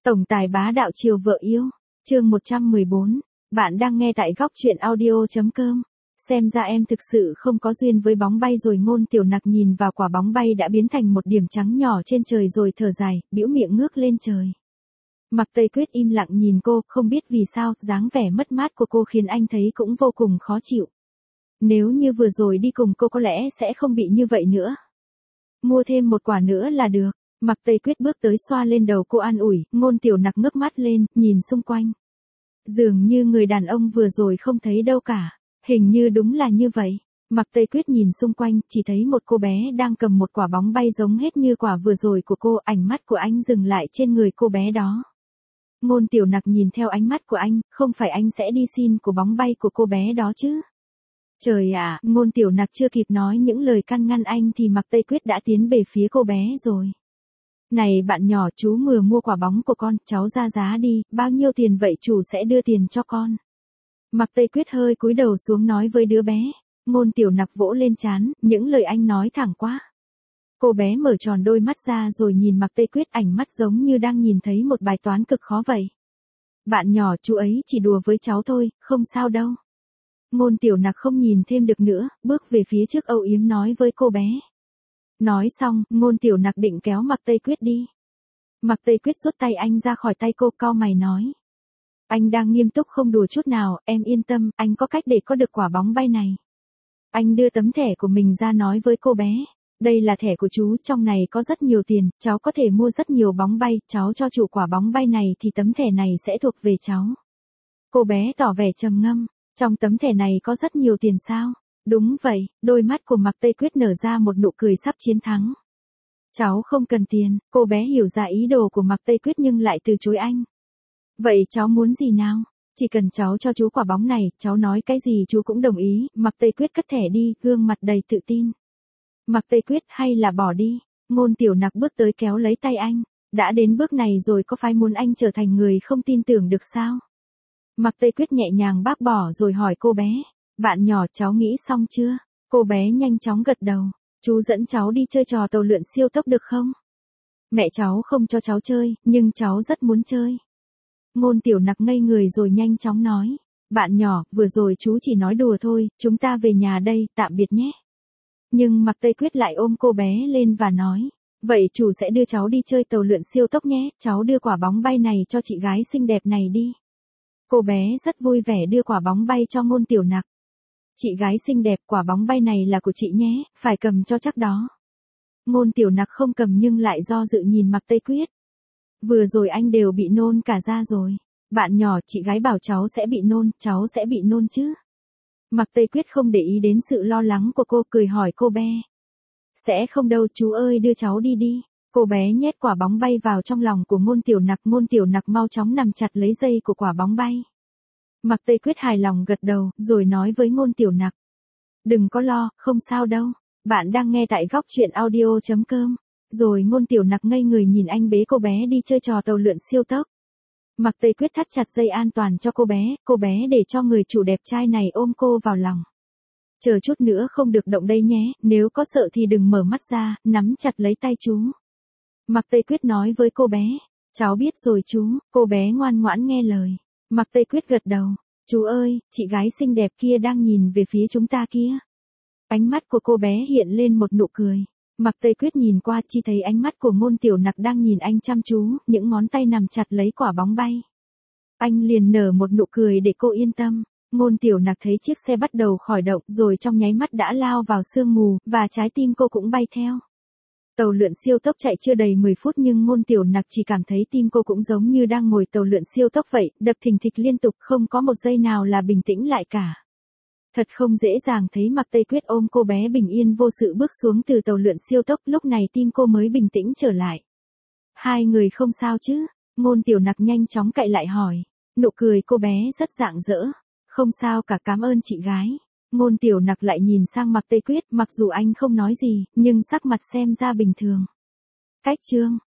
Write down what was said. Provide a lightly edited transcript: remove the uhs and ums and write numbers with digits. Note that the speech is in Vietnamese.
Tổng tài bá đạo chiều vợ yêu, chương 114, bạn đang nghe tại góc truyện audio.com. Xem ra em thực sự không có duyên với bóng bay rồi. Ngôn Tiểu Nặc nhìn vào quả bóng bay đã biến thành một điểm trắng nhỏ trên trời rồi thở dài, bĩu miệng ngước lên trời. Mạc Tây Quyết im lặng nhìn cô, không biết vì sao, dáng vẻ mất mát của cô khiến anh thấy cũng vô cùng khó chịu. Nếu như vừa rồi đi cùng cô có lẽ sẽ không bị như vậy nữa. Mua thêm một quả nữa là được. Mạc Tây Quyết bước tới xoa lên đầu cô an ủi. Ngôn Tiểu Nặc ngước mắt lên, nhìn xung quanh. Dường như người đàn ông vừa rồi không thấy đâu cả. Hình như đúng là như vậy. Mạc Tây Quyết nhìn xung quanh, chỉ thấy một cô bé đang cầm một quả bóng bay giống hết như quả vừa rồi của cô. Ánh mắt của anh dừng lại trên người cô bé đó. Ngôn Tiểu Nặc nhìn theo ánh mắt của anh, không phải anh sẽ đi xin của bóng bay của cô bé đó chứ? Trời ạ, Ngôn Tiểu Nặc chưa kịp nói những lời can ngăn anh thì Mạc Tây Quyết đã tiến về phía cô bé rồi. Này bạn nhỏ, chú vừa mua quả bóng của con, cháu ra giá đi, bao nhiêu tiền vậy chủ sẽ đưa tiền cho con. Mạc Tây Quyết hơi cúi đầu xuống nói với đứa bé. Ngôn Tiểu Nặc vỗ lên trán, những lời anh nói thẳng quá. Cô bé mở tròn đôi mắt ra rồi nhìn Mạc Tây Quyết, ánh mắt giống như đang nhìn thấy một bài toán cực khó vậy. Bạn nhỏ, chú ấy chỉ đùa với cháu thôi, không sao đâu. Ngôn Tiểu Nặc không nhìn thêm được nữa, bước về phía trước âu yếm nói với cô bé. Nói xong, Ngôn Tiểu Nặc định kéo Mạc Tây Quyết đi. Mạc Tây Quyết rút tay anh ra khỏi tay cô, cau mày nói. Anh đang nghiêm túc không đùa chút nào, em yên tâm, anh có cách để có được quả bóng bay này. Anh đưa tấm thẻ của mình ra nói với cô bé. Đây là thẻ của chú, trong này có rất nhiều tiền, cháu có thể mua rất nhiều bóng bay, cháu cho chủ quả bóng bay này thì tấm thẻ này sẽ thuộc về cháu. Cô bé tỏ vẻ trầm ngâm, trong tấm thẻ này có rất nhiều tiền sao? Đúng vậy, đôi mắt của Mạc Tây Quyết nở ra một nụ cười sắp chiến thắng. Cháu không cần tiền, cô bé hiểu ra ý đồ của Mạc Tây Quyết nhưng lại từ chối anh. Vậy cháu muốn gì nào? Chỉ cần cháu cho chú quả bóng này, cháu nói cái gì chú cũng đồng ý. Mạc Tây Quyết cất thẻ đi, gương mặt đầy tự tin. Mạc Tây Quyết, hay là bỏ đi. Ngôn Tiểu Nặc bước tới kéo lấy tay anh. Đã đến bước này rồi có phải muốn anh trở thành người không tin tưởng được sao? Mạc Tây Quyết nhẹ nhàng bác bỏ rồi hỏi cô bé. Bạn nhỏ, cháu nghĩ xong chưa? Cô bé nhanh chóng gật đầu. Chú dẫn cháu đi chơi trò tàu lượn siêu tốc được không? Mẹ cháu không cho cháu chơi, nhưng cháu rất muốn chơi. Ngôn Tiểu Nặc ngây người rồi nhanh chóng nói. Bạn nhỏ, vừa rồi chú chỉ nói đùa thôi, chúng ta về nhà đây, tạm biệt nhé. Nhưng Mạc Tây Quyết lại ôm cô bé lên và nói. Vậy chủ sẽ đưa cháu đi chơi tàu lượn siêu tốc nhé, cháu đưa quả bóng bay này cho chị gái xinh đẹp này đi. Cô bé rất vui vẻ đưa quả bóng bay cho Ngôn Tiểu Nặc. Chị gái xinh đẹp, quả bóng bay này là của chị nhé, phải cầm cho chắc đó. Ngôn Tiểu Nặc không cầm nhưng lại do dự nhìn Mạc Tây Quyết. Vừa rồi anh đều bị nôn cả ra rồi. Bạn nhỏ, chị gái bảo cháu sẽ bị nôn, cháu sẽ bị nôn chứ? Mạc Tây Quyết không để ý đến sự lo lắng của cô, cười hỏi cô bé. Sẽ không đâu chú ơi, đưa cháu đi đi. Cô bé nhét quả bóng bay vào trong lòng của Ngôn Tiểu Nặc. Ngôn Tiểu Nặc mau chóng nằm chặt lấy dây của quả bóng bay. Mạc Tây Quyết hài lòng gật đầu, rồi nói với Ngôn Tiểu Nặc. Đừng có lo, không sao đâu. Bạn đang nghe tại góc truyện audio.com. Rồi Ngôn Tiểu Nặc ngây người nhìn anh bế cô bé đi chơi trò tàu lượn siêu tốc. Mạc Tây Quyết thắt chặt dây an toàn cho cô bé để cho người chủ đẹp trai này ôm cô vào lòng. Chờ chút nữa không được động đây nhé, nếu có sợ thì đừng mở mắt ra, nắm chặt lấy tay chú. Mạc Tây Quyết nói với cô bé. Cháu biết rồi chú, cô bé ngoan ngoãn nghe lời. Mạc Tây Quyết gật đầu. Chú ơi, chị gái xinh đẹp kia đang nhìn về phía chúng ta kia. Ánh mắt của cô bé hiện lên một nụ cười. Mạc Tây Quyết nhìn qua chỉ thấy ánh mắt của Ngôn Tiểu Nặc đang nhìn anh chăm chú, những ngón tay nằm chặt lấy quả bóng bay. Anh liền nở một nụ cười để cô yên tâm. Ngôn Tiểu Nặc thấy chiếc xe bắt đầu khởi động rồi trong nháy mắt đã lao vào sương mù, và trái tim cô cũng bay theo. Tàu lượn siêu tốc chạy chưa đầy 10 phút nhưng Ngôn Tiểu Nặc chỉ cảm thấy tim cô cũng giống như đang ngồi tàu lượn siêu tốc vậy, đập thình thịch liên tục, không có một giây nào là bình tĩnh lại cả. Thật không dễ dàng thấy Mạc Tây Quyết ôm cô bé bình yên vô sự bước xuống từ tàu lượn siêu tốc, lúc này tim cô mới bình tĩnh trở lại. Hai người không sao chứ? Ngôn Tiểu Nặc nhanh chóng cậy lại hỏi. Nụ cười cô bé rất rạng rỡ. Không sao cả, cảm ơn chị gái. Ngôn Tiểu Nặc lại nhìn sang Mạc Tây Quyết, mặc dù anh không nói gì, nhưng sắc mặt xem ra bình thường. Cách chương